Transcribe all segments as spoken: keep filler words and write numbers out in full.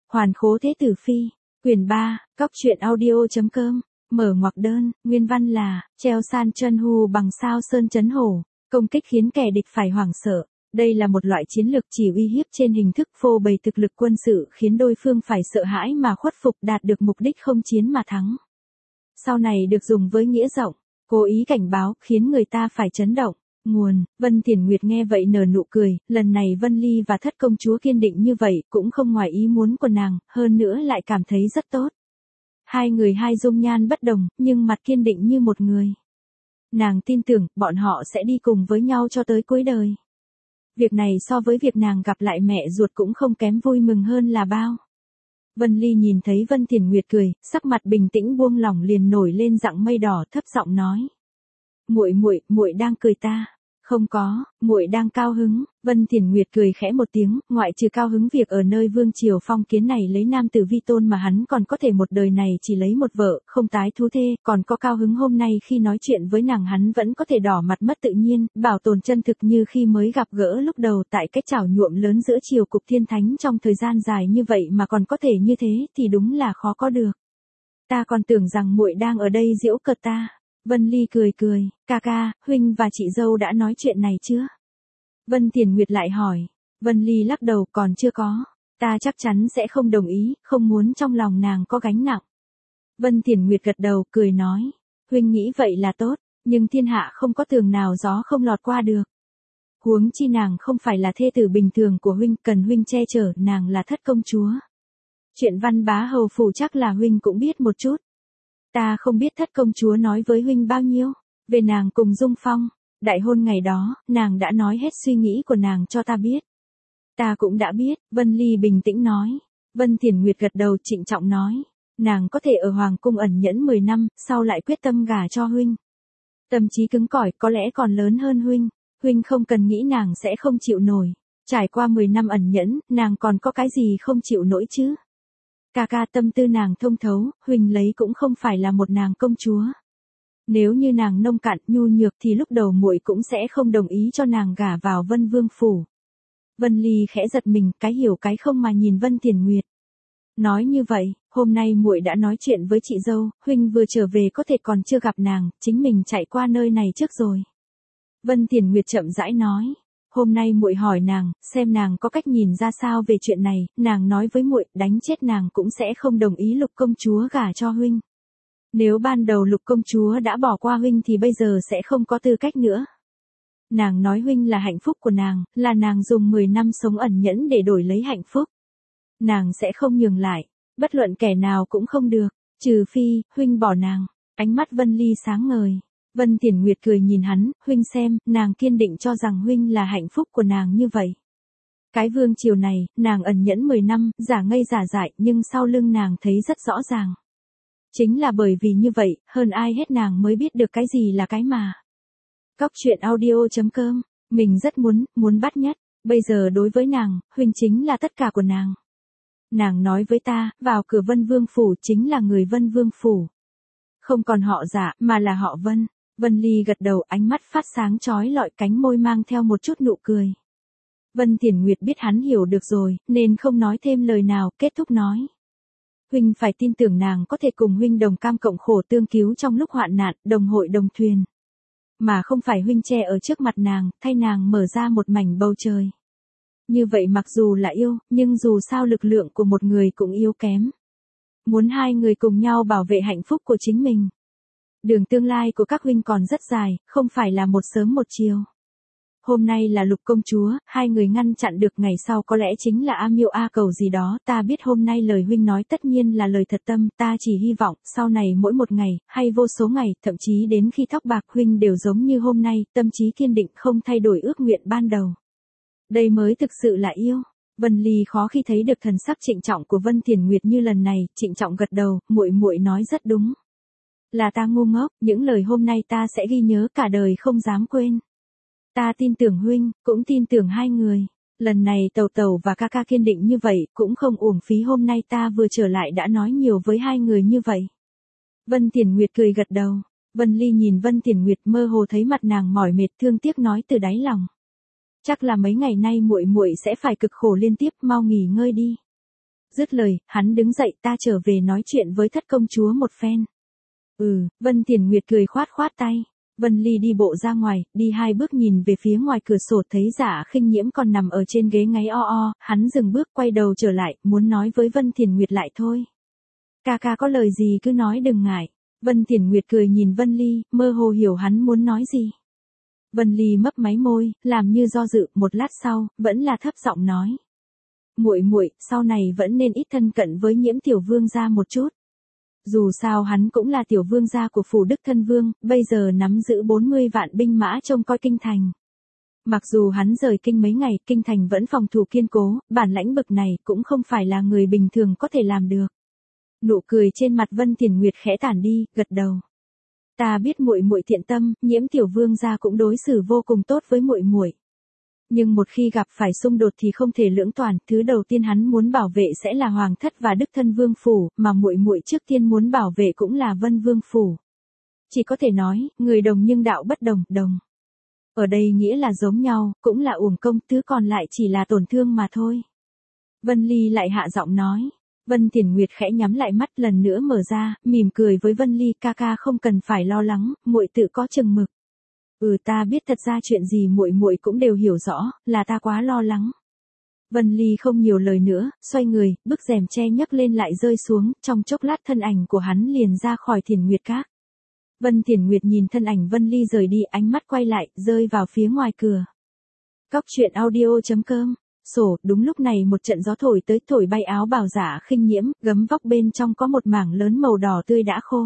Hoàn khố thế tử phi, quyển ba, cóc truyện audio.com, mở ngoặc đơn, nguyên văn là, treo san chân hu bằng sao sơn chấn hổ, công kích khiến kẻ địch phải hoảng sợ. Đây là một loại chiến lược chỉ uy hiếp trên hình thức phô bày thực lực quân sự khiến đối phương phải sợ hãi mà khuất phục, đạt được mục đích không chiến mà thắng. Sau này được dùng với nghĩa rộng, cố ý cảnh báo, khiến người ta phải chấn động. Nguồn, Vân Thiển Nguyệt nghe vậy nở nụ cười, lần này Vân Ly và thất công chúa kiên định như vậy cũng không ngoài ý muốn của nàng, hơn nữa lại cảm thấy rất tốt. Hai người hai dung nhan bất đồng, nhưng mặt kiên định như một người. Nàng tin tưởng, bọn họ sẽ đi cùng với nhau cho tới cuối đời. Việc này so với việc nàng gặp lại mẹ ruột cũng không kém vui mừng hơn là bao. Vân Ly nhìn thấy Vân Thiển Nguyệt cười, sắc mặt bình tĩnh buông lỏng liền nổi lên dạng mây đỏ, thấp giọng nói: "Muội muội, muội đang cười ta?" "Không có, muội đang cao hứng." Vân Thiển Nguyệt cười khẽ một tiếng, ngoại trừ cao hứng việc ở nơi vương triều phong kiến này lấy nam tử vi tôn mà hắn còn có thể một đời này chỉ lấy một vợ, không tái thú thê, còn có cao hứng hôm nay khi nói chuyện với nàng hắn vẫn có thể đỏ mặt mất tự nhiên, bảo tồn chân thực như khi mới gặp gỡ lúc đầu tại cái chảo nhuộm lớn giữa triều cục thiên thánh trong thời gian dài như vậy mà còn có thể như thế thì đúng là khó có được. "Ta còn tưởng rằng muội đang ở đây giễu cợt ta." Vân Ly cười cười, "Ca ca, huynh và chị dâu đã nói chuyện này chưa?" Vân Thiển Nguyệt lại hỏi. Vân Ly lắc đầu, "Còn chưa có. Ta chắc chắn sẽ không đồng ý, không muốn trong lòng nàng có gánh nặng." Vân Thiển Nguyệt gật đầu, cười nói, "Huynh nghĩ vậy là tốt, nhưng thiên hạ không có tường nào gió không lọt qua được. Huống chi nàng không phải là thê tử bình thường của huynh, cần huynh che chở, nàng là thất công chúa. Chuyện Văn Bá hầu phủ chắc là huynh cũng biết một chút." "Ta không biết thất công chúa nói với huynh bao nhiêu về nàng cùng Dung Phong. Đại hôn ngày đó, nàng đã nói hết suy nghĩ của nàng cho ta biết." "Ta cũng đã biết." Vân Ly bình tĩnh nói. Vân Thiển Nguyệt gật đầu trịnh trọng nói, "Nàng có thể ở hoàng cung ẩn nhẫn mười năm, sau lại quyết tâm gả cho huynh. Tâm trí cứng cỏi, có lẽ còn lớn hơn huynh. Huynh không cần nghĩ nàng sẽ không chịu nổi. Trải qua mười năm ẩn nhẫn, nàng còn có cái gì không chịu nổi chứ? Ca ca, tâm tư nàng thông thấu, huynh lấy cũng không phải là một nàng công chúa. Nếu như nàng nông cạn, nhu nhược thì lúc đầu muội cũng sẽ không đồng ý cho nàng gả vào Vân Vương phủ." Vân Ly khẽ giật mình, cái hiểu cái không mà nhìn Vân Thiển Nguyệt. "Nói như vậy, hôm nay muội đã nói chuyện với chị dâu, huynh vừa trở về có thể còn chưa gặp nàng, chính mình chạy qua nơi này trước rồi." Vân Thiển Nguyệt chậm rãi nói, "Hôm nay muội hỏi nàng, xem nàng có cách nhìn ra sao về chuyện này, nàng nói với muội, đánh chết nàng cũng sẽ không đồng ý Lục công chúa gả cho huynh. Nếu ban đầu Lục công chúa đã bỏ qua huynh thì bây giờ sẽ không có tư cách nữa. Nàng nói huynh là hạnh phúc của nàng, là nàng dùng mười năm sống ẩn nhẫn để đổi lấy hạnh phúc. Nàng sẽ không nhường lại, bất luận kẻ nào cũng không được, trừ phi, huynh bỏ nàng." Ánh mắt Vân Ly sáng ngời. Vân Thiển Nguyệt cười nhìn hắn, "Huynh xem, nàng kiên định cho rằng huynh là hạnh phúc của nàng như vậy. Cái vương triều này, nàng ẩn nhẫn mười năm, giả ngây giả dại, nhưng sau lưng nàng thấy rất rõ ràng. Chính là bởi vì như vậy, hơn ai hết nàng mới biết được cái gì là cái mà." Cóc truyện audio.com, mình rất muốn, muốn bắt nhất, bây giờ đối với nàng, huynh chính là tất cả của nàng. Nàng nói với ta, vào cửa Vân Vương phủ chính là người Vân Vương phủ. Không còn họ Dạ, mà là họ Vân." Vân Ly gật đầu, ánh mắt phát sáng chói lọi, cánh môi mang theo một chút nụ cười. Vân Thiển Nguyệt biết hắn hiểu được rồi, nên không nói thêm lời nào, kết thúc nói, "Huynh phải tin tưởng nàng có thể cùng huynh đồng cam cộng khổ tương cứu trong lúc hoạn nạn, đồng hội đồng thuyền. Mà không phải huynh che ở trước mặt nàng, thay nàng mở ra một mảnh bầu trời. Như vậy mặc dù là yêu, nhưng dù sao lực lượng của một người cũng yếu kém. Muốn hai người cùng nhau bảo vệ hạnh phúc của chính mình. Đường tương lai của các huynh còn rất dài, không phải là một sớm một chiều. Hôm nay là Lục công chúa, hai người ngăn chặn được, ngày sau có lẽ chính là A Miêu A Cầu gì đó, ta biết hôm nay lời huynh nói tất nhiên là lời thật tâm, ta chỉ hy vọng, sau này mỗi một ngày, hay vô số ngày, thậm chí đến khi tóc bạc huynh đều giống như hôm nay, tâm trí kiên định không thay đổi ước nguyện ban đầu. Đây mới thực sự là yêu." Vân Ly khó khi thấy được thần sắc trịnh trọng của Vân Thiển Nguyệt như lần này, trịnh trọng gật đầu, "Muội muội nói rất đúng. Là ta ngu ngốc, những lời hôm nay ta sẽ ghi nhớ cả đời không dám quên. Ta tin tưởng huynh, cũng tin tưởng hai người. Lần này Tẩu Tẩu và ca ca kiên định như vậy, cũng không uổng phí hôm nay ta vừa trở lại đã nói nhiều với hai người như vậy." Vân Thiển Nguyệt cười gật đầu. Vân Ly nhìn Vân Thiển Nguyệt, mơ hồ thấy mặt nàng mỏi mệt, thương tiếc nói từ đáy lòng, "Chắc là mấy ngày nay muội muội sẽ phải cực khổ liên tiếp, mau nghỉ ngơi đi." Dứt lời, hắn đứng dậy, ta trở về nói chuyện với thất công chúa một phen. Ừ, Vân Tiền Nguyệt cười khoát khoát tay. Vân Ly đi bộ ra ngoài, đi hai bước nhìn về phía ngoài cửa sổ thấy Dạ Khinh Nhiễm còn nằm ở trên ghế ngáy o o, hắn dừng bước quay đầu trở lại, muốn nói với Vân Tiền Nguyệt lại thôi. Ca ca có lời gì cứ nói đừng ngại. Vân Tiền Nguyệt cười nhìn Vân Ly, mơ hồ hiểu hắn muốn nói gì. Vân Ly mấp máy môi, làm như do dự, một lát sau, vẫn là thấp giọng nói. Muội muội, sau này vẫn nên ít thân cận với Nhiễm tiểu vương gia một chút. Dù sao hắn cũng là tiểu vương gia của phủ Đức Thân Vương, bây giờ nắm giữ bốn mươi vạn binh mã trông coi kinh thành. Mặc dù hắn rời kinh mấy ngày, kinh thành vẫn phòng thủ kiên cố, bản lãnh bực này cũng không phải là người bình thường có thể làm được. Nụ cười trên mặt Vân Tiền Nguyệt khẽ tản đi, gật đầu. Ta biết muội muội thiện tâm, Nhiễm tiểu vương gia cũng đối xử vô cùng tốt với muội muội. Nhưng một khi gặp phải xung đột thì không thể lưỡng toàn, thứ đầu tiên hắn muốn bảo vệ sẽ là hoàng thất và Đức Thân Vương phủ, mà muội muội trước tiên muốn bảo vệ cũng là Vân Vương phủ. Chỉ có thể nói, người đồng nhưng đạo bất đồng, đồng. Ở đây nghĩa là giống nhau, cũng là uổng công, thứ còn lại chỉ là tổn thương mà thôi. Vân Ly lại hạ giọng nói. Vân Tiền Nguyệt khẽ nhắm lại mắt lần nữa mở ra, mỉm cười với Vân Ly, ca ca không cần phải lo lắng, muội tự có chừng mực. Ừ, ta biết thật ra chuyện gì muội muội cũng đều hiểu rõ, là ta quá lo lắng. Vân Ly không nhiều lời nữa, xoay người, bức rèm che nhấc lên lại rơi xuống, trong chốc lát thân ảnh của hắn liền ra khỏi Thiền Nguyệt Các. Vân Tiền Nguyệt nhìn thân ảnh Vân Ly rời đi, ánh mắt quay lại, rơi vào phía ngoài cửa. Cóc truyện audio chấm com. Sổ, đúng lúc này một trận gió thổi tới, thổi bay áo bào Dạ Khinh Nhiễm, gấm vóc bên trong có một mảng lớn màu đỏ tươi đã khô.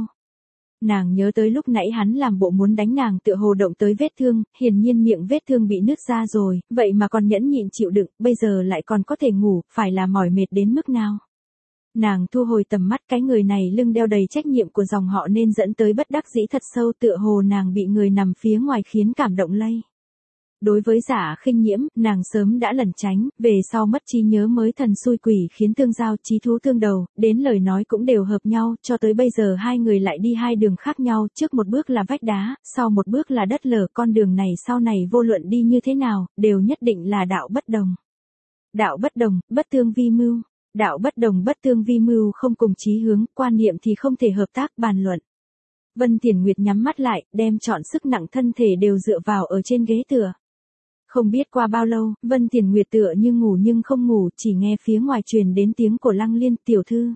Nàng nhớ tới lúc nãy hắn làm bộ muốn đánh nàng, tựa hồ động tới vết thương, hiển nhiên miệng vết thương bị nứt ra rồi, vậy mà còn nhẫn nhịn chịu đựng, bây giờ lại còn có thể ngủ, phải là mỏi mệt đến mức nào. Nàng thu hồi tầm mắt, cái người này lưng đeo đầy trách nhiệm của dòng họ nên dẫn tới bất đắc dĩ thật sâu, tựa hồ nàng bị người nằm phía ngoài khiến cảm động lây. Đối với Dạ Khinh Nhiễm, nàng sớm đã lẩn tránh, về sau mất trí nhớ mới thần xui quỷ khiến tương giao, chí thú tương đầu, đến lời nói cũng đều hợp nhau, cho tới bây giờ hai người lại đi hai đường khác nhau, trước một bước là vách đá, sau một bước là đất lở, con đường này sau này vô luận đi như thế nào, đều nhất định là đạo bất đồng. Đạo bất đồng, bất tương vi mưu. Đạo bất đồng bất tương vi mưu không cùng chí hướng, quan niệm thì không thể hợp tác bàn luận. Vân Tiền Nguyệt nhắm mắt lại, đem trọn sức nặng thân thể đều dựa vào ở trên ghế tựa. Không biết qua bao lâu, Vân Tiền Nguyệt tựa như ngủ nhưng không ngủ, chỉ nghe phía ngoài truyền đến tiếng của Lăng Liên, tiểu thư.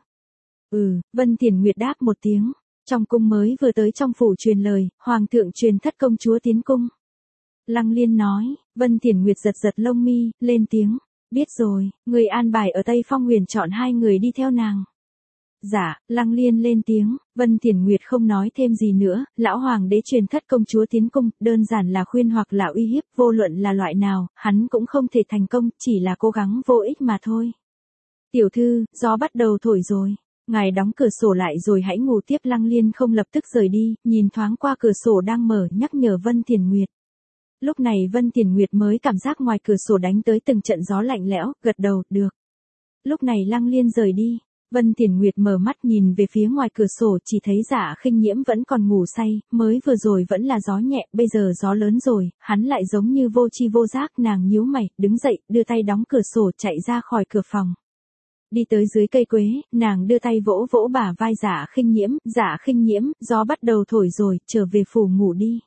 Ừ, Vân Tiền Nguyệt đáp một tiếng. Trong cung mới vừa tới trong phủ truyền lời, hoàng thượng truyền thất công chúa tiến cung. Lăng Liên nói, Vân Tiền Nguyệt giật giật lông mi, lên tiếng. Biết rồi, người an bài ở Tây Phong Huyền chọn hai người đi theo nàng. Dạ, Lăng Liên lên tiếng, Vân Tiền Nguyệt không nói thêm gì nữa, lão hoàng đế truyền thất công chúa tiến cung, đơn giản là khuyên hoặc là uy hiếp, vô luận là loại nào, hắn cũng không thể thành công, chỉ là cố gắng vô ích mà thôi. Tiểu thư, gió bắt đầu thổi rồi, ngài đóng cửa sổ lại rồi hãy ngủ tiếp. Lăng Liên không lập tức rời đi, nhìn thoáng qua cửa sổ đang mở, nhắc nhở Vân Tiền Nguyệt. Lúc này Vân Tiền Nguyệt mới cảm giác ngoài cửa sổ đánh tới từng trận gió lạnh lẽo, gật đầu, được. Lúc này Lăng Liên rời đi. Vân Tiền Nguyệt mở mắt nhìn về phía ngoài cửa sổ, chỉ thấy Dạ Khinh Nhiễm vẫn còn ngủ say, mới vừa rồi vẫn là gió nhẹ, bây giờ gió lớn rồi, hắn lại giống như vô tri vô giác. Nàng nhíu mày, đứng dậy, đưa tay đóng cửa sổ chạy ra khỏi cửa phòng. Đi tới dưới cây quế, nàng đưa tay vỗ vỗ bả vai Dạ Khinh Nhiễm, Dạ Khinh Nhiễm, gió bắt đầu thổi rồi, trở về phủ ngủ đi.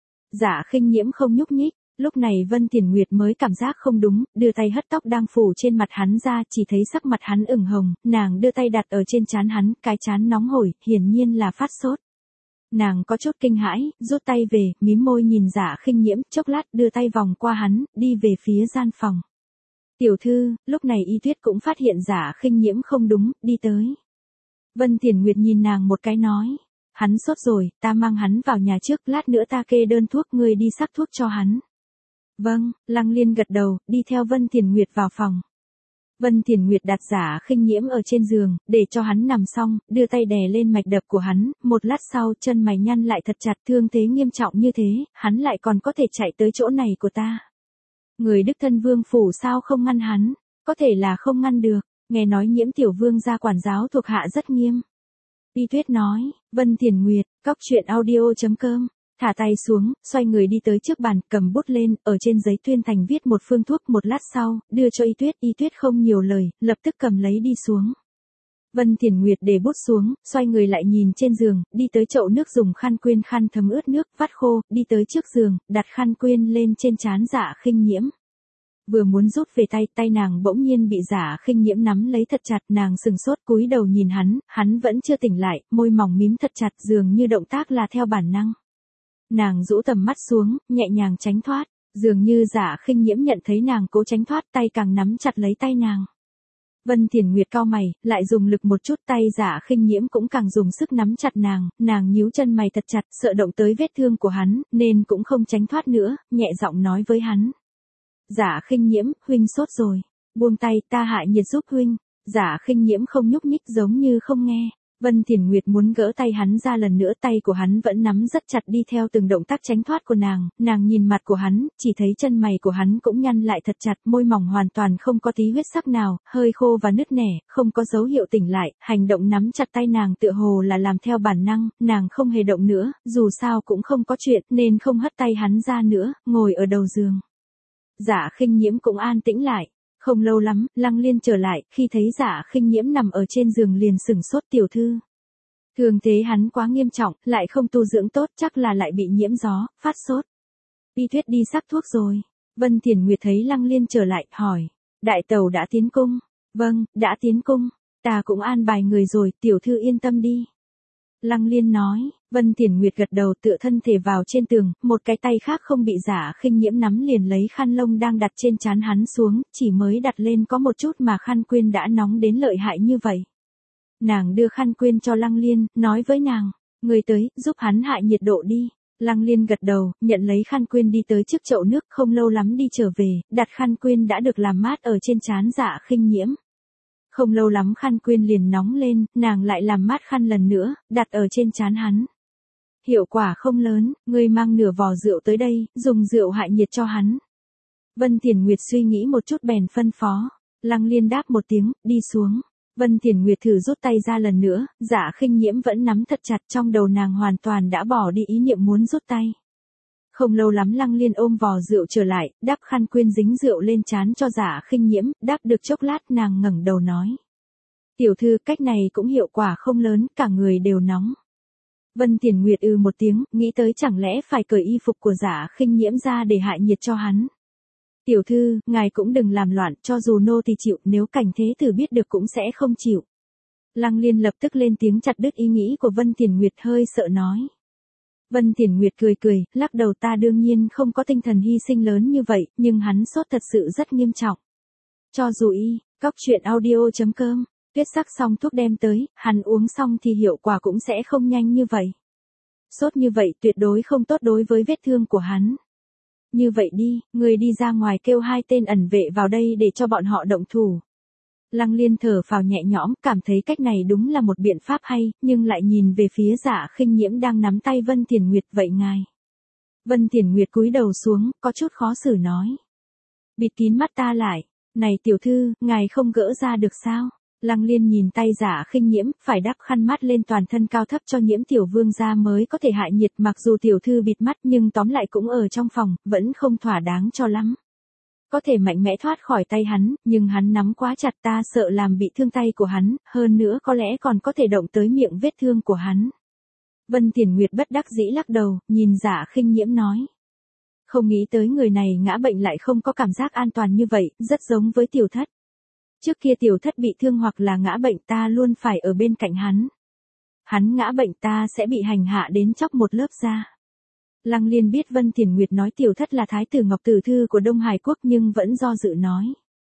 Dạ Khinh Nhiễm không nhúc nhích. Lúc này Vân Tiền Nguyệt mới cảm giác không đúng, đưa tay hất tóc đang phủ trên mặt hắn ra, chỉ thấy sắc mặt hắn ửng hồng, nàng đưa tay đặt ở trên trán hắn, cái trán nóng hổi, hiển nhiên là phát sốt. Nàng có chút kinh hãi, rút tay về, mím môi nhìn Dạ Khinh Nhiễm, chốc lát đưa tay vòng qua hắn, đi về phía gian phòng. Tiểu thư, lúc này Y Tuyết cũng phát hiện Dạ Khinh Nhiễm không đúng, đi tới. Vân Tiền Nguyệt nhìn nàng một cái nói. Hắn sốt rồi, ta mang hắn vào nhà trước, lát nữa ta kê đơn thuốc, ngươi đi sắc thuốc cho hắn. Vâng, Lăng Liên gật đầu, đi theo Vân Tiền Nguyệt vào phòng. Vân Tiền Nguyệt đặt Dạ Khinh Nhiễm ở trên giường, để cho hắn nằm xong, đưa tay đè lên mạch đập của hắn, một lát sau chân mày nhăn lại thật chặt, thương thế nghiêm trọng như thế, hắn lại còn có thể chạy tới chỗ này của ta. Người Đức Thân Vương phủ sao không ngăn hắn, có thể là không ngăn được, nghe nói Nhiễm tiểu vương gia quản giáo thuộc hạ rất nghiêm. Y Tuyết nói, Vân Tiền Nguyệt, cóc truyện audio chấm com. thả tay xuống, xoay người đi tới trước bàn, cầm bút lên, ở trên giấy tuyên thành viết một phương thuốc, một lát sau, đưa cho Y Tuyết, Y Tuyết không nhiều lời, lập tức cầm lấy đi xuống. Vân Thiển Nguyệt để bút xuống, xoay người lại nhìn trên giường, đi tới chậu nước dùng khăn quyên khăn thấm ướt nước, vắt khô, đi tới trước giường, đặt khăn quyên lên trên trán Dạ Khinh Nhiễm. Vừa muốn rút về tay, tay nàng bỗng nhiên bị Dạ Khinh Nhiễm nắm lấy thật chặt, nàng sừng sốt cúi đầu nhìn hắn, hắn vẫn chưa tỉnh lại, môi mỏng mím thật chặt, dường như động tác là theo bản năng. Nàng rũ tầm mắt xuống, nhẹ nhàng tránh thoát, dường như Dạ Khinh Nhiễm nhận thấy nàng cố tránh thoát, tay càng nắm chặt lấy tay nàng. Vân Thiển Nguyệt cau mày, lại dùng lực một chút, tay Dạ Khinh Nhiễm cũng càng dùng sức nắm chặt nàng, nàng nhíu chân mày thật chặt, sợ động tới vết thương của hắn, nên cũng không tránh thoát nữa, nhẹ giọng nói với hắn. Dạ Khinh Nhiễm, huynh sốt rồi, buông tay, ta hạ nhiệt giúp huynh. Dạ Khinh Nhiễm không nhúc nhích, giống như không nghe. Vân Thiển Nguyệt muốn gỡ tay hắn ra lần nữa, tay của hắn vẫn nắm rất chặt, đi theo từng động tác tránh thoát của nàng, nàng nhìn mặt của hắn, chỉ thấy chân mày của hắn cũng nhăn lại thật chặt, môi mỏng hoàn toàn không có tí huyết sắc nào, hơi khô và nứt nẻ, không có dấu hiệu tỉnh lại, hành động nắm chặt tay nàng tựa hồ là làm theo bản năng, nàng không hề động nữa, dù sao cũng không có chuyện, nên không hất tay hắn ra nữa, ngồi ở đầu giường. Dạ Khinh Nhiễm cũng an tĩnh lại. Không lâu lắm, Lăng Liên trở lại, khi thấy Dạ Khinh Nhiễm nằm ở trên giường liền sửng sốt, tiểu thư. Thường thế hắn quá nghiêm trọng, lại không tu dưỡng tốt, chắc là lại bị nhiễm gió, phát sốt. Y Tuyết đi sắc thuốc rồi. Vân Thiển Nguyệt thấy Lăng Liên trở lại, hỏi. Đại tẩu đã tiến cung. Vâng, đã tiến cung. Ta cũng an bài người rồi, tiểu thư yên tâm đi. Lăng Liên nói. Vân Thiển Nguyệt gật đầu, tựa thân thể vào trên tường, một cái tay khác không bị Dạ Khinh Nhiễm nắm liền lấy khăn lông đang đặt trên trán hắn xuống, chỉ mới đặt lên có một chút mà khăn quyên đã nóng đến lợi hại như vậy. Nàng đưa khăn quyên cho Lăng Liên, nói với nàng, người tới, giúp hắn hạ nhiệt độ đi. Lăng Liên gật đầu, nhận lấy khăn quyên đi tới trước chậu nước, không lâu lắm đi trở về, đặt khăn quyên đã được làm mát ở trên trán Dạ Khinh Nhiễm. Không lâu lắm khăn quyên liền nóng lên, nàng lại làm mát khăn lần nữa, đặt ở trên trán hắn. Hiệu quả không lớn, ngươi mang nửa vò rượu tới đây, dùng rượu hạ nhiệt cho hắn. Vân Thiển Nguyệt suy nghĩ một chút bèn phân phó. Lăng Liên đáp một tiếng, đi xuống. Vân Thiển Nguyệt thử rút tay ra lần nữa, Dạ Khinh Nhiễm vẫn nắm thật chặt, trong đầu nàng hoàn toàn đã bỏ đi ý niệm muốn rút tay. Không lâu lắm Lăng Liên ôm vò rượu trở lại, đắp khăn quyên dính rượu lên trán cho Dạ Khinh Nhiễm, đắp được chốc lát nàng ngẩng đầu nói. Tiểu thư, cách này cũng hiệu quả không lớn, cả người đều nóng. Vân Thiển Nguyệt ư một tiếng, nghĩ tới chẳng lẽ phải cởi y phục của Dạ Khinh Nhiễm ra để hạ nhiệt cho hắn. Tiểu thư, ngài cũng đừng làm loạn, cho dù nô tỳ chịu, nếu cảnh thế tử biết được cũng sẽ không chịu. Lăng Liên lập tức lên tiếng chặt đứt ý nghĩ của Vân Thiển Nguyệt, hơi sợ nói. Vân Thiển Nguyệt cười cười, lắc đầu, ta đương nhiên không có tinh thần hy sinh lớn như vậy, nhưng hắn sốt thật sự rất nghiêm trọng. Cho dù y, cóc truyện audio chấm com. Tuyết sắc xong thuốc đem tới, hắn uống xong thì hiệu quả cũng sẽ không nhanh như vậy. Sốt như vậy tuyệt đối không tốt đối với vết thương của hắn. Như vậy đi, người đi ra ngoài kêu hai tên ẩn vệ vào đây để cho bọn họ động thủ. Lăng Liên thở phào nhẹ nhõm, cảm thấy cách này đúng là một biện pháp hay, nhưng lại nhìn về phía Dạ Khinh Nhiễm đang nắm tay Vân Thiển Nguyệt, vậy ngài. Vân Thiển Nguyệt cúi đầu xuống, có chút khó xử nói. Bịt kín mắt ta lại, này tiểu thư, ngài không gỡ ra được sao? Lăng Liên nhìn tay Dạ Khinh Nhiễm, phải đắp khăn mát lên toàn thân cao thấp cho Nhiễm tiểu vương gia mới có thể hạ nhiệt, mặc dù tiểu thư bịt mắt nhưng tóm lại cũng ở trong phòng, vẫn không thỏa đáng cho lắm. Có thể mạnh mẽ thoát khỏi tay hắn, nhưng hắn nắm quá chặt, ta sợ làm bị thương tay của hắn, hơn nữa có lẽ còn có thể động tới miệng vết thương của hắn. Vân Thiển Nguyệt bất đắc dĩ lắc đầu, nhìn Dạ Khinh Nhiễm nói. Không nghĩ tới người này ngã bệnh lại không có cảm giác an toàn như vậy, rất giống với tiểu thất. Trước kia tiểu thất bị thương hoặc là ngã bệnh ta luôn phải ở bên cạnh hắn. Hắn ngã bệnh ta sẽ bị hành hạ đến chóc một lớp da. Lăng Liên biết Vân Thiển Nguyệt nói tiểu thất là thái tử Ngọc Tử Thư của Đông Hải Quốc nhưng vẫn do dự nói.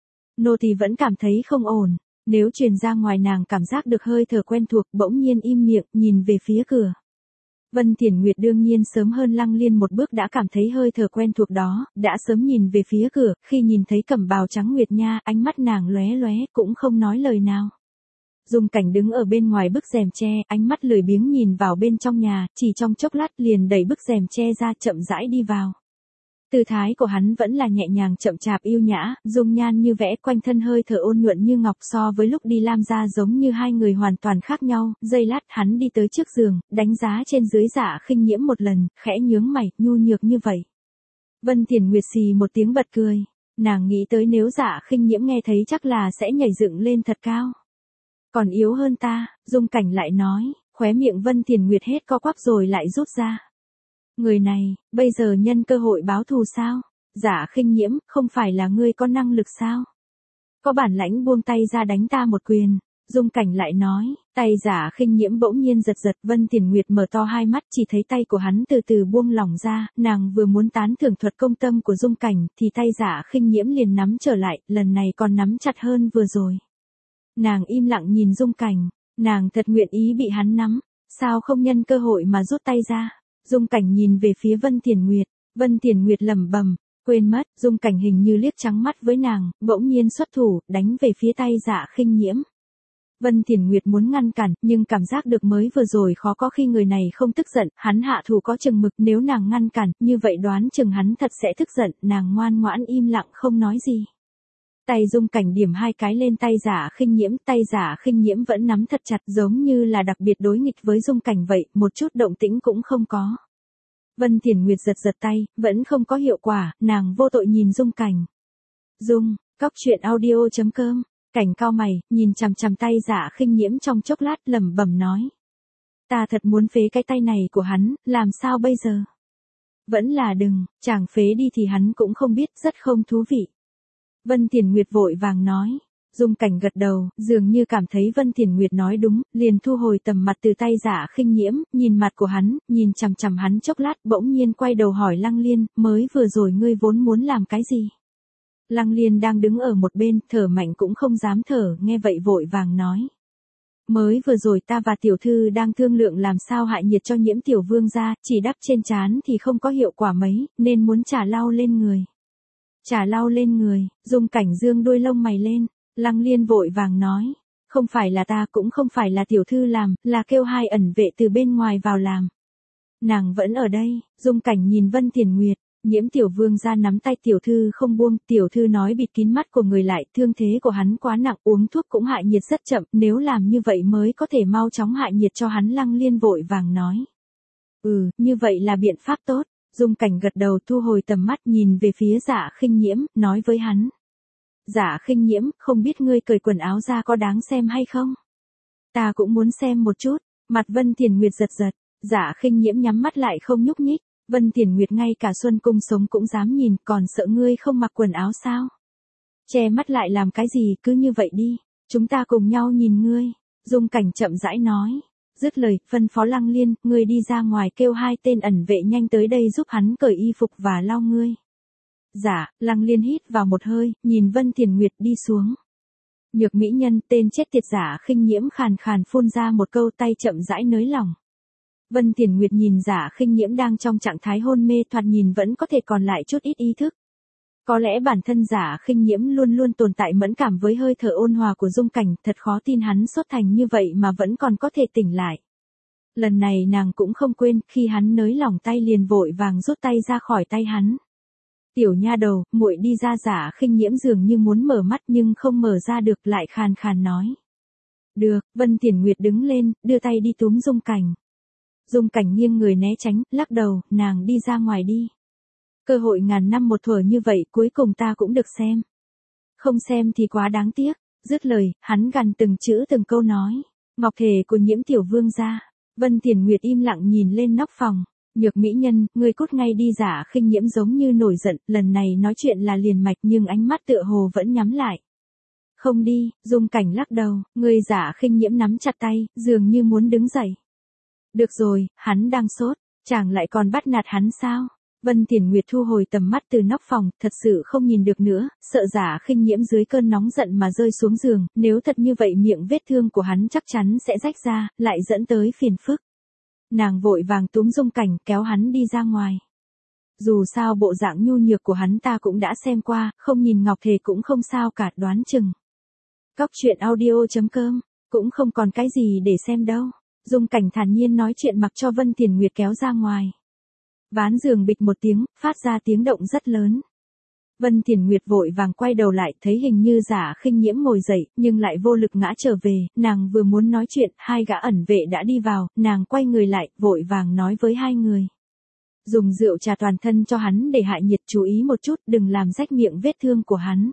Nô tỳ vẫn cảm thấy không ổn, nếu truyền ra ngoài nàng cảm giác được hơi thở quen thuộc, bỗng nhiên im miệng, nhìn về phía cửa. Vân Thiển Nguyệt đương nhiên sớm hơn Lăng Liên một bước đã cảm thấy hơi thở quen thuộc đó, đã sớm nhìn về phía cửa, khi nhìn thấy cẩm bào trắng Nguyệt Nha, ánh mắt nàng lóe lóe, cũng không nói lời nào. Dung Cảnh đứng ở bên ngoài bức rèm tre, ánh mắt lười biếng nhìn vào bên trong nhà, chỉ trong chốc lát liền đẩy bức rèm tre ra, chậm rãi đi vào. Tư thái của hắn vẫn là nhẹ nhàng chậm chạp yêu nhã, dung nhan như vẽ, quanh thân hơi thở ôn nhuận như ngọc, so với lúc đi Lam gia giống như hai người hoàn toàn khác nhau. Giây lát hắn đi tới trước giường, đánh giá trên dưới Dạ Khinh Nhiễm một lần, khẽ nhướng mày, nhu nhược như vậy. Vân Thiền Nguyệt xì một tiếng bật cười, nàng nghĩ tới nếu Dạ Khinh Nhiễm nghe thấy chắc là sẽ nhảy dựng lên thật cao. Còn yếu hơn ta, Dung Cảnh lại nói, khóe miệng Vân Thiền Nguyệt hết co quắp rồi lại rút ra. Người này, bây giờ nhân cơ hội báo thù sao? Dạ Khinh Nhiễm, không phải là ngươi có năng lực sao? Có bản lãnh buông tay ra đánh ta một quyền. Dung Cảnh lại nói, tay Dạ Khinh Nhiễm bỗng nhiên giật giật. Vân Thiền Nguyệt mở to hai mắt, chỉ thấy tay của hắn từ từ buông lỏng ra. Nàng vừa muốn tán thưởng thuật công tâm của Dung Cảnh, thì tay Dạ Khinh Nhiễm liền nắm trở lại, lần này còn nắm chặt hơn vừa rồi. Nàng im lặng nhìn Dung Cảnh, nàng thật nguyện ý bị hắn nắm, sao không nhân cơ hội mà rút tay ra? Dung Cảnh nhìn về phía Vân Thiền Nguyệt, Vân Thiền Nguyệt lẩm bẩm, quên mất. Dung Cảnh hình như liếc trắng mắt với nàng, bỗng nhiên xuất thủ, đánh về phía tay Dạ Khinh Nhiễm. Vân Thiền Nguyệt muốn ngăn cản, nhưng cảm giác được mới vừa rồi khó có khi người này không tức giận, hắn hạ thủ có chừng mực, nếu nàng ngăn cản, như vậy đoán chừng hắn thật sẽ tức giận, nàng ngoan ngoãn im lặng không nói gì. Tay Dung Cảnh điểm hai cái lên tay Dạ Khinh Nhiễm, tay Dạ Khinh Nhiễm vẫn nắm thật chặt, giống như là đặc biệt đối nghịch với Dung Cảnh vậy, một chút động tĩnh cũng không có. Vân Thiền Nguyệt giật giật tay, vẫn không có hiệu quả, nàng vô tội nhìn Dung Cảnh. Dung, cóc truyện audio chấm com, Cảnh cao mày, nhìn chằm chằm tay Dạ Khinh Nhiễm trong chốc lát, lẩm bẩm nói. Ta thật muốn phế cái tay này của hắn, làm sao bây giờ? Vẫn là đừng, chàng phế đi thì hắn cũng không biết, rất không thú vị. Vân Thiền Nguyệt vội vàng nói. Dung Cảnh gật đầu, dường như cảm thấy Vân Thiền Nguyệt nói đúng, liền thu hồi tầm mặt từ tay Dạ Khinh Nhiễm, nhìn mặt của hắn, nhìn chằm chằm hắn chốc lát, bỗng nhiên quay đầu hỏi Lăng Liên, mới vừa rồi ngươi vốn muốn làm cái gì? Lăng Liên đang đứng ở một bên, thở mạnh cũng không dám thở, nghe vậy vội vàng nói. Mới vừa rồi ta và tiểu thư đang thương lượng làm sao hại nhiệt cho Nhiễm tiểu vương gia, chỉ đắp trên trán thì không có hiệu quả mấy, nên muốn trà lau lên người. Trà lau lên người, Dung Cảnh dương đuôi lông mày lên, Lăng Liên vội vàng nói, không phải là ta cũng không phải là tiểu thư làm, là kêu hai ẩn vệ từ bên ngoài vào làm. Nàng vẫn ở đây. Dung Cảnh nhìn Vân Thiền Nguyệt, Nhiễm tiểu vương ra nắm tay tiểu thư không buông, tiểu thư nói bịt kín mắt của người lại, thương thế của hắn quá nặng, uống thuốc cũng hại nhiệt rất chậm, nếu làm như vậy mới có thể mau chóng hại nhiệt cho hắn. Lăng Liên vội vàng nói. Ừ, như vậy là biện pháp tốt. Dung Cảnh gật đầu, thu hồi tầm mắt nhìn về phía Dạ Khinh Nhiễm, nói với hắn. Dạ Khinh Nhiễm, không biết ngươi cởi quần áo ra có đáng xem hay không? Ta cũng muốn xem một chút. Mặt Vân Thiền Nguyệt giật giật, Dạ Khinh Nhiễm nhắm mắt lại không nhúc nhích. Vân Thiền Nguyệt ngay cả Xuân Cung sống cũng dám nhìn, còn sợ ngươi không mặc quần áo sao? Che mắt lại làm cái gì, cứ như vậy đi. Chúng ta cùng nhau nhìn ngươi. Dung Cảnh chậm rãi nói. Dứt lời, phân phó Lăng Liên, ngươi đi ra ngoài kêu hai tên ẩn vệ nhanh tới đây giúp hắn cởi y phục và lau ngươi. Dạ, Lăng Liên hít vào một hơi, nhìn Vân Thiền Nguyệt đi xuống. Nhược mỹ nhân, tên chết tiệt. Dạ Khinh Nhiễm khàn khàn phun ra một câu, tay chậm rãi nới lỏng. Vân Thiền Nguyệt nhìn Dạ Khinh Nhiễm đang trong trạng thái hôn mê, thoạt nhìn vẫn có thể còn lại chút ít ý thức. Có lẽ bản thân Dạ Khinh Nhiễm luôn luôn tồn tại mẫn cảm với hơi thở ôn hòa của Dung Cảnh, thật khó tin hắn sốt thành như vậy mà vẫn còn có thể tỉnh lại. Lần này nàng cũng không quên, khi hắn nới lỏng tay liền vội vàng rút tay ra khỏi tay hắn. Tiểu nha đầu, muội đi ra. Dạ Khinh Nhiễm dường như muốn mở mắt nhưng không mở ra được, lại khàn khàn nói. Được. Vân Thiền Nguyệt đứng lên, đưa tay đi túm Dung Cảnh. Dung Cảnh nghiêng người né tránh, lắc đầu, nàng đi ra ngoài đi. Cơ hội ngàn năm một thuở như vậy, cuối cùng ta cũng được xem. Không xem thì quá đáng tiếc. Dứt lời, hắn gằn từng chữ từng câu nói. Ngọc thể của Nhiễm tiểu vương gia. Vân Thiền Nguyệt im lặng nhìn lên nóc phòng. Nhược mỹ nhân, ngươi cút ngay đi. Dạ Khinh Nhiễm giống như nổi giận, lần này nói chuyện là liền mạch nhưng ánh mắt tựa hồ vẫn nhắm lại. Không đi. Dung Cảnh lắc đầu, ngươi. Dạ Khinh Nhiễm nắm chặt tay, dường như muốn đứng dậy. Được rồi, hắn đang sốt, chàng lại còn bắt nạt hắn sao? Vân Thiền Nguyệt thu hồi tầm mắt từ nóc phòng, thật sự không nhìn được nữa, sợ Dạ Khinh Nhiễm dưới cơn nóng giận mà rơi xuống giường, nếu thật như vậy miệng vết thương của hắn chắc chắn sẽ rách ra, lại dẫn tới phiền phức. Nàng vội vàng túm Dung Cảnh, kéo hắn đi ra ngoài. Dù sao bộ dạng nhu nhược của hắn ta cũng đã xem qua, không nhìn ngọc thể cũng không sao cả, đoán chừng. Cóc truyện audio chấm com, cũng không còn cái gì để xem đâu. Dung Cảnh thản nhiên nói chuyện mặc cho Vân Thiền Nguyệt kéo ra ngoài. Ván giường bịch một tiếng, phát ra tiếng động rất lớn. Vân Thiền Nguyệt vội vàng quay đầu lại, thấy hình như Dạ Khinh Nhiễm ngồi dậy, nhưng lại vô lực ngã trở về, nàng vừa muốn nói chuyện, hai gã ẩn vệ đã đi vào, nàng quay người lại, vội vàng nói với hai người. Dùng rượu trà toàn thân cho hắn để hạ nhiệt, chú ý một chút, đừng làm rách miệng vết thương của hắn.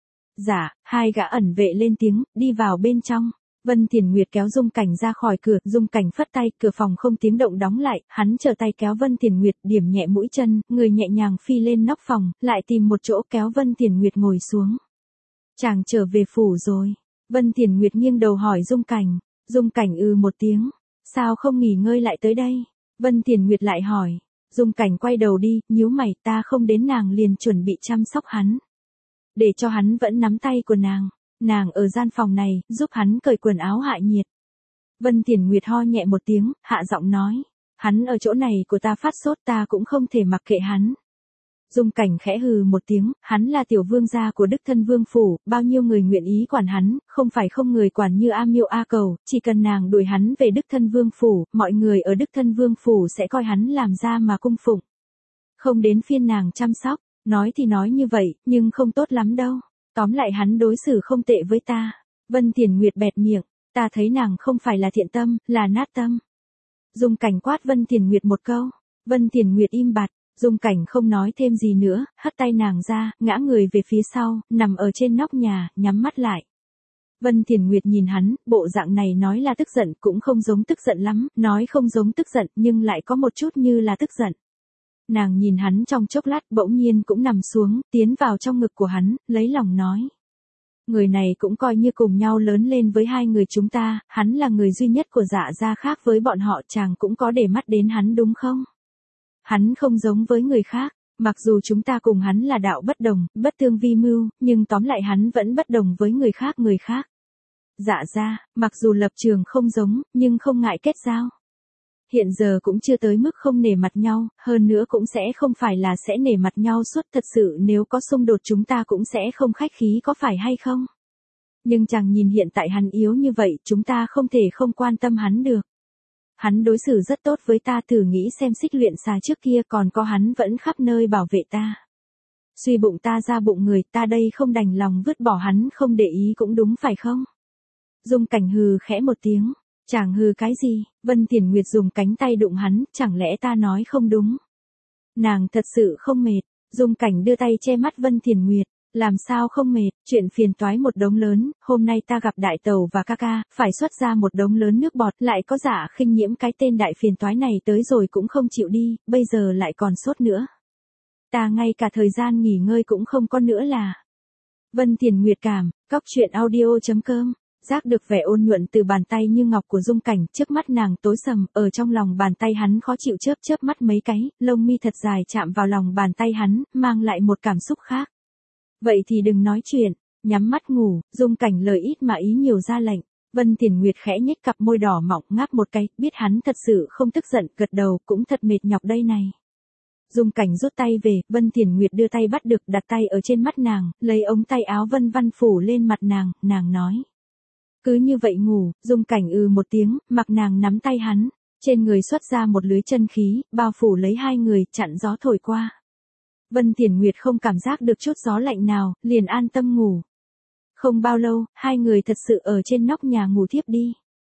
Dạ, hai gã ẩn vệ lên tiếng, đi vào bên trong. Vân Thiền Nguyệt kéo Dung Cảnh ra khỏi cửa, Dung Cảnh phất tay, cửa phòng không tiếng động đóng lại, hắn trở tay kéo Vân Thiền Nguyệt, điểm nhẹ mũi chân, người nhẹ nhàng phi lên nóc phòng, lại tìm một chỗ kéo Vân Thiền Nguyệt ngồi xuống. Chàng trở về phủ rồi. Vân Thiền Nguyệt nghiêng đầu hỏi Dung Cảnh. Dung Cảnh ư một tiếng. Sao không nghỉ ngơi lại tới đây? Vân Thiền Nguyệt lại hỏi. Dung Cảnh quay đầu đi, nhíu mày, ta không đến nàng liền chuẩn bị chăm sóc hắn. Để cho hắn vẫn nắm tay của nàng. Nàng ở gian phòng này, giúp hắn cởi quần áo hạ nhiệt. Vân Thiền Nguyệt ho nhẹ một tiếng, hạ giọng nói. Hắn ở chỗ này của ta phát sốt, ta cũng không thể mặc kệ hắn. Dung Cảnh khẽ hừ một tiếng, hắn là tiểu vương gia của Đức Thân Vương Phủ, bao nhiêu người nguyện ý quản hắn, không phải không người quản như A Miêu A Cầu, chỉ cần nàng đuổi hắn về Đức Thân Vương Phủ, mọi người ở Đức Thân Vương Phủ sẽ coi hắn làm ra mà cung phụng. Không đến phiên nàng chăm sóc, nói thì nói như vậy, nhưng không tốt lắm đâu. Tóm lại hắn đối xử không tệ với ta. Vân Thiền Nguyệt bẹt miệng, ta thấy nàng không phải là thiện tâm, là nát tâm. Dung Cảnh quát Vân Thiền Nguyệt một câu. Vân Thiền Nguyệt im bặt, Dung Cảnh không nói thêm gì nữa, hất tay nàng ra, ngã người về phía sau, nằm ở trên nóc nhà, nhắm mắt lại. Vân Thiền Nguyệt nhìn hắn, bộ dạng này nói là tức giận cũng không giống tức giận lắm, nói không giống tức giận nhưng lại có một chút như là tức giận. Nàng nhìn hắn trong chốc lát bỗng nhiên cũng nằm xuống, tiến vào trong ngực của hắn, lấy lòng nói. Người này cũng coi như cùng nhau lớn lên với hai người chúng ta, hắn là người duy nhất của Dạ gia, khác với bọn họ, chàng cũng có để mắt đến hắn đúng không? Hắn không giống với người khác, mặc dù chúng ta cùng hắn là đạo bất đồng, bất tương vi mưu, nhưng tóm lại hắn vẫn bất đồng với người khác người khác. Dạ gia, mặc dù lập trường không giống, nhưng không ngại kết giao. Hiện giờ cũng chưa tới mức không nể mặt nhau, hơn nữa cũng sẽ không phải là sẽ nể mặt nhau suốt, thật sự nếu có xung đột chúng ta cũng sẽ không khách khí, có phải hay không? Nhưng chàng nhìn hiện tại hắn yếu như vậy, chúng ta không thể không quan tâm hắn được. Hắn đối xử rất tốt với ta, thử nghĩ xem Xích Luyện Xà trước kia còn có hắn vẫn khắp nơi bảo vệ ta. Suy bụng ta ra bụng người, ta đây không đành lòng vứt bỏ hắn không để ý cũng đúng phải không? Dung Cảnh hừ khẽ một tiếng. Chàng hừ cái gì? Vân Thiền Nguyệt dùng cánh tay đụng hắn, chẳng lẽ ta nói không đúng? Nàng thật sự không mệt. Dung Cảnh đưa tay che mắt Vân Thiền Nguyệt. Làm sao không mệt, chuyện phiền toái một đống lớn, hôm nay ta gặp Đại Tẩu và ca ca, phải xuất ra một đống lớn nước bọt, lại có Dạ Khinh Nhiễm cái tên đại phiền toái này tới rồi cũng không chịu đi, bây giờ lại còn sốt nữa. Ta ngay cả thời gian nghỉ ngơi cũng không có nữa là. Vân Thiền Nguyệt cảm, cóc truyện audio chấm com. Giác được vẻ ôn nhuận từ bàn tay như ngọc của Dung Cảnh, trước mắt nàng tối sầm, ở trong lòng bàn tay hắn khó chịu chớp chớp mắt mấy cái, lông mi thật dài chạm vào lòng bàn tay hắn, mang lại một cảm xúc khác. Vậy thì đừng nói chuyện, nhắm mắt ngủ, Dung Cảnh lời ít mà ý nhiều ra lệnh. Vân Thiền Nguyệt khẽ nhếch cặp môi đỏ mọng, ngáp một cái, biết hắn thật sự không tức giận, gật đầu, cũng thật mệt nhọc đây này. Dung Cảnh rút tay về, Vân Thiền Nguyệt đưa tay bắt được, đặt tay ở trên mắt nàng, lấy ống tay áo Vân Văn phủ lên mặt nàng, nàng nói. Cứ như vậy ngủ, Dung Cảnh ư một tiếng, mặc nàng nắm tay hắn, trên người xuất ra một lưới chân khí, bao phủ lấy hai người, chặn gió thổi qua. Vân Thiền Nguyệt không cảm giác được chút gió lạnh nào, liền an tâm ngủ. Không bao lâu, hai người thật sự ở trên nóc nhà ngủ thiếp đi.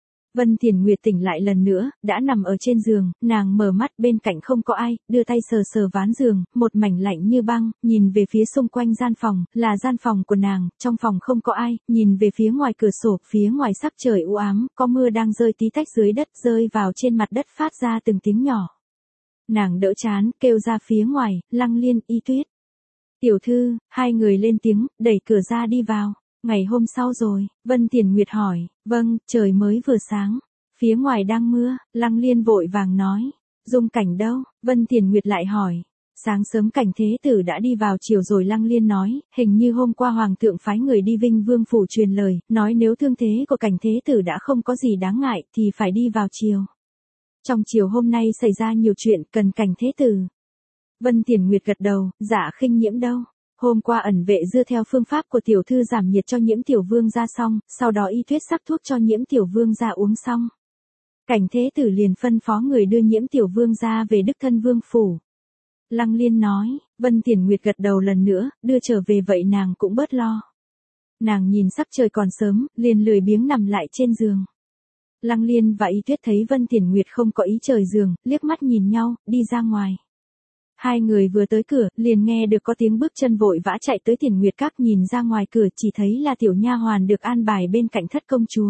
Vân Thiền Nguyệt tỉnh lại lần nữa, đã nằm ở trên giường, nàng mở mắt, bên cạnh không có ai, đưa tay sờ sờ ván giường, một mảnh lạnh như băng, nhìn về phía xung quanh gian phòng, là gian phòng của nàng, trong phòng không có ai, nhìn về phía ngoài cửa sổ, phía ngoài sắc trời u ám, có mưa đang rơi tí tách dưới đất, rơi vào trên mặt đất phát ra từng tiếng nhỏ. Nàng đỡ chán, kêu ra phía ngoài, Lăng Liên, Y Tuyết. Tiểu thư, hai người lên tiếng, đẩy cửa ra đi vào. Ngày hôm sau rồi, Vân Thiền Nguyệt hỏi, vâng, trời mới vừa sáng. Phía ngoài đang mưa, Lăng Liên vội vàng nói. Dung Cảnh đâu? Vân Thiền Nguyệt lại hỏi. Sáng sớm Cảnh Thế Tử đã đi vào chiều rồi, Lăng Liên nói, hình như hôm qua Hoàng thượng phái người đi Vinh Vương Phủ truyền lời, nói nếu thương thế của Cảnh Thế Tử đã không có gì đáng ngại thì phải đi vào chiều. Trong chiều hôm nay xảy ra nhiều chuyện cần Cảnh Thế Tử. Vân Thiền Nguyệt gật đầu, Dạ Khinh Nhiễm đâu? Hôm qua ẩn vệ dưa theo phương pháp của tiểu thư giảm nhiệt cho Nhiễm tiểu vương gia xong, sau đó Y Tuyết sắc thuốc cho Nhiễm tiểu vương gia uống xong. Cảnh Thế Tử liền phân phó người đưa Nhiễm tiểu vương gia về Đức Thân Vương Phủ. Lăng Liên nói, Vân Tiền Nguyệt gật đầu lần nữa, đưa trở về vậy nàng cũng bớt lo. Nàng nhìn sắc trời còn sớm, liền lười biếng nằm lại trên giường. Lăng Liên và Y Tuyết thấy Vân Tiền Nguyệt không có ý trời giường, liếc mắt nhìn nhau, đi ra ngoài. Hai người vừa tới cửa, liền nghe được có tiếng bước chân vội vã chạy tới Tiền Nguyệt Các, nhìn ra ngoài cửa chỉ thấy là tiểu nha hoàn được an bài bên cạnh thất công chúa.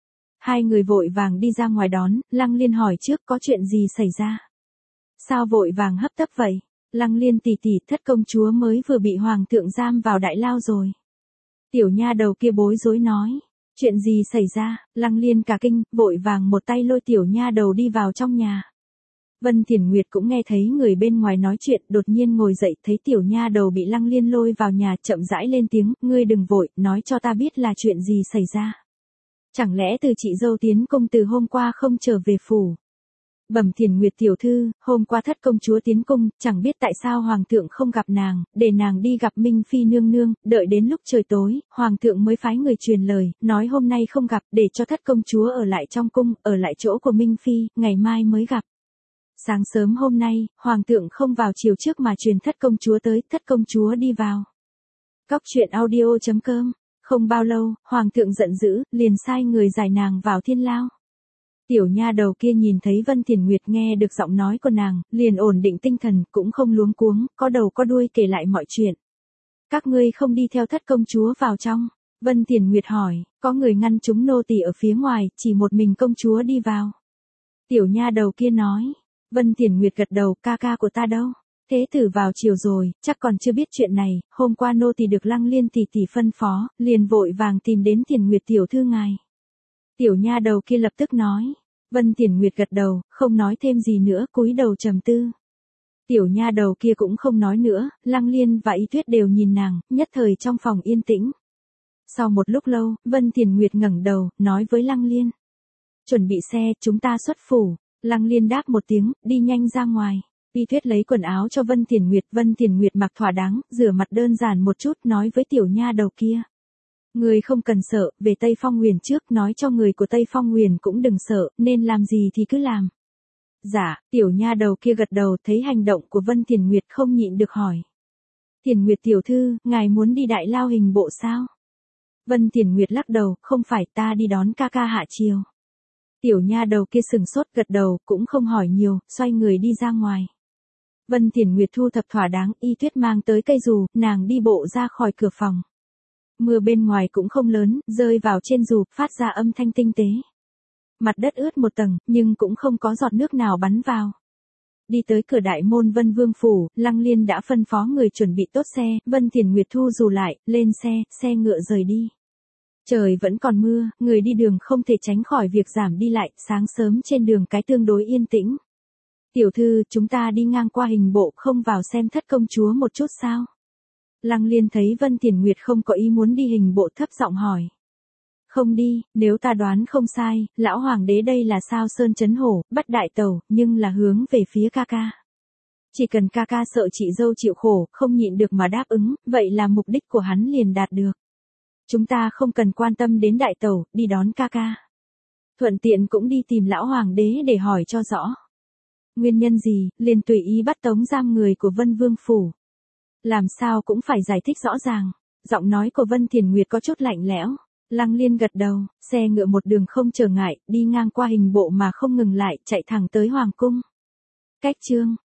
Hai người vội vàng đi ra ngoài đón, Lăng Liên hỏi trước có chuyện gì xảy ra. Sao vội vàng hấp tấp vậy? Lăng Liên tỷ tỷ, thất công chúa mới vừa bị hoàng thượng giam vào đại lao rồi. Tiểu nha đầu kia bối rối nói. Chuyện gì xảy ra? Lăng Liên cả kinh, vội vàng một tay lôi tiểu nha đầu đi vào trong nhà. Vân Thiển Nguyệt cũng nghe thấy người bên ngoài nói chuyện, đột nhiên ngồi dậy, thấy tiểu nha đầu bị Lăng Liên lôi vào nhà, chậm rãi lên tiếng, ngươi đừng vội, nói cho ta biết là chuyện gì xảy ra. Chẳng lẽ từ chị dâu tiến cung từ hôm qua không trở về phủ? Bẩm Thiển Nguyệt tiểu thư, hôm qua thất công chúa tiến cung, chẳng biết tại sao hoàng thượng không gặp nàng, để nàng đi gặp Minh Phi nương nương, đợi đến lúc trời tối, hoàng thượng mới phái người truyền lời, nói hôm nay không gặp, để cho thất công chúa ở lại trong cung, ở lại chỗ của Minh Phi, ngày mai mới gặp. Sáng sớm hôm nay, hoàng thượng không vào chiều trước mà truyền thất công chúa tới, thất công chúa đi vào. Cóc truyện audio chấm com. Không bao lâu, hoàng thượng giận dữ, liền sai người giải nàng vào thiên lao. Tiểu nha đầu kia nhìn thấy Vân Thiển Nguyệt, nghe được giọng nói của nàng, liền ổn định tinh thần, cũng không luống cuống, có đầu có đuôi kể lại mọi chuyện. Các ngươi không đi theo thất công chúa vào trong? Vân Thiển Nguyệt hỏi, có người ngăn chúng nô tỳ ở phía ngoài, chỉ một mình công chúa đi vào. Tiểu nha đầu kia nói, Vân Thiển Nguyệt gật đầu, ca ca của ta đâu? Thế tử vào chiều rồi, chắc còn chưa biết chuyện này, hôm qua nô tỳ được Lăng Liên tỷ tỷ phân phó, liền vội vàng tìm đến Thiển Nguyệt tiểu thư ngài. Tiểu nha đầu kia lập tức nói. Vân Thiển Nguyệt gật đầu, không nói thêm gì nữa, cúi đầu trầm tư. Tiểu nha đầu kia cũng không nói nữa, Lăng Liên và Y Tuyết đều nhìn nàng, nhất thời trong phòng yên tĩnh. Sau một lúc lâu, Vân Thiển Nguyệt ngẩng đầu, nói với Lăng Liên. Chuẩn bị xe, chúng ta xuất phủ. Lăng Liên đáp một tiếng, đi nhanh ra ngoài. Y Tuyết lấy quần áo cho Vân Thiển Nguyệt, Vân Thiển Nguyệt mặc thỏa đáng, rửa mặt đơn giản một chút, nói với tiểu nha đầu kia. Người không cần sợ, về Tây Phong Huyền trước, nói cho người của Tây Phong Huyền cũng đừng sợ, nên làm gì thì cứ làm. Dạ, tiểu nha đầu kia gật đầu, thấy hành động của Vân Thiển Nguyệt không nhịn được hỏi. Thiển Nguyệt tiểu thư, ngài muốn đi đại lao hình bộ sao? Vân Thiển Nguyệt lắc đầu, không phải, ta đi đón ca ca hạ chiều. Tiểu nha đầu kia sừng sốt gật đầu, cũng không hỏi nhiều, xoay người đi ra ngoài. Vân Thiển Nguyệt thu thập thỏa đáng, Y Tuyết mang tới cây dù, nàng đi bộ ra khỏi cửa phòng. Mưa bên ngoài cũng không lớn, rơi vào trên dù, phát ra âm thanh tinh tế. Mặt đất ướt một tầng, nhưng cũng không có giọt nước nào bắn vào. Đi tới cửa đại môn Vân Vương phủ, Lăng Liên đã phân phó người chuẩn bị tốt xe, Vân Thiển Nguyệt thu dù lại, lên xe, xe ngựa rời đi. Trời vẫn còn mưa, người đi đường không thể tránh khỏi việc giảm đi lại, sáng sớm trên đường cái tương đối yên tĩnh. Tiểu thư, chúng ta đi ngang qua hình bộ, không vào xem thất công chúa một chút sao? Lăng Liên thấy Vân Thiển Nguyệt không có ý muốn đi hình bộ, thấp giọng hỏi. Không đi, nếu ta đoán không sai, lão hoàng đế đây là sao sơn chấn hổ, bắt đại tẩu, nhưng là hướng về phía ca ca. Chỉ cần ca ca sợ chị dâu chịu khổ, không nhịn được mà đáp ứng, vậy là mục đích của hắn liền đạt được. Chúng ta không cần quan tâm đến đại tẩu, đi đón ca ca. Thuận tiện cũng đi tìm lão hoàng đế để hỏi cho rõ. Nguyên nhân gì, liền tùy ý bắt tống giam người của Vân Vương phủ. Làm sao cũng phải giải thích rõ ràng. Giọng nói của Vân Thiển Nguyệt có chút lạnh lẽo. Lăng Liên gật đầu, xe ngựa một đường không trở ngại, đi ngang qua hình bộ mà không ngừng lại, chạy thẳng tới hoàng cung. Cách chương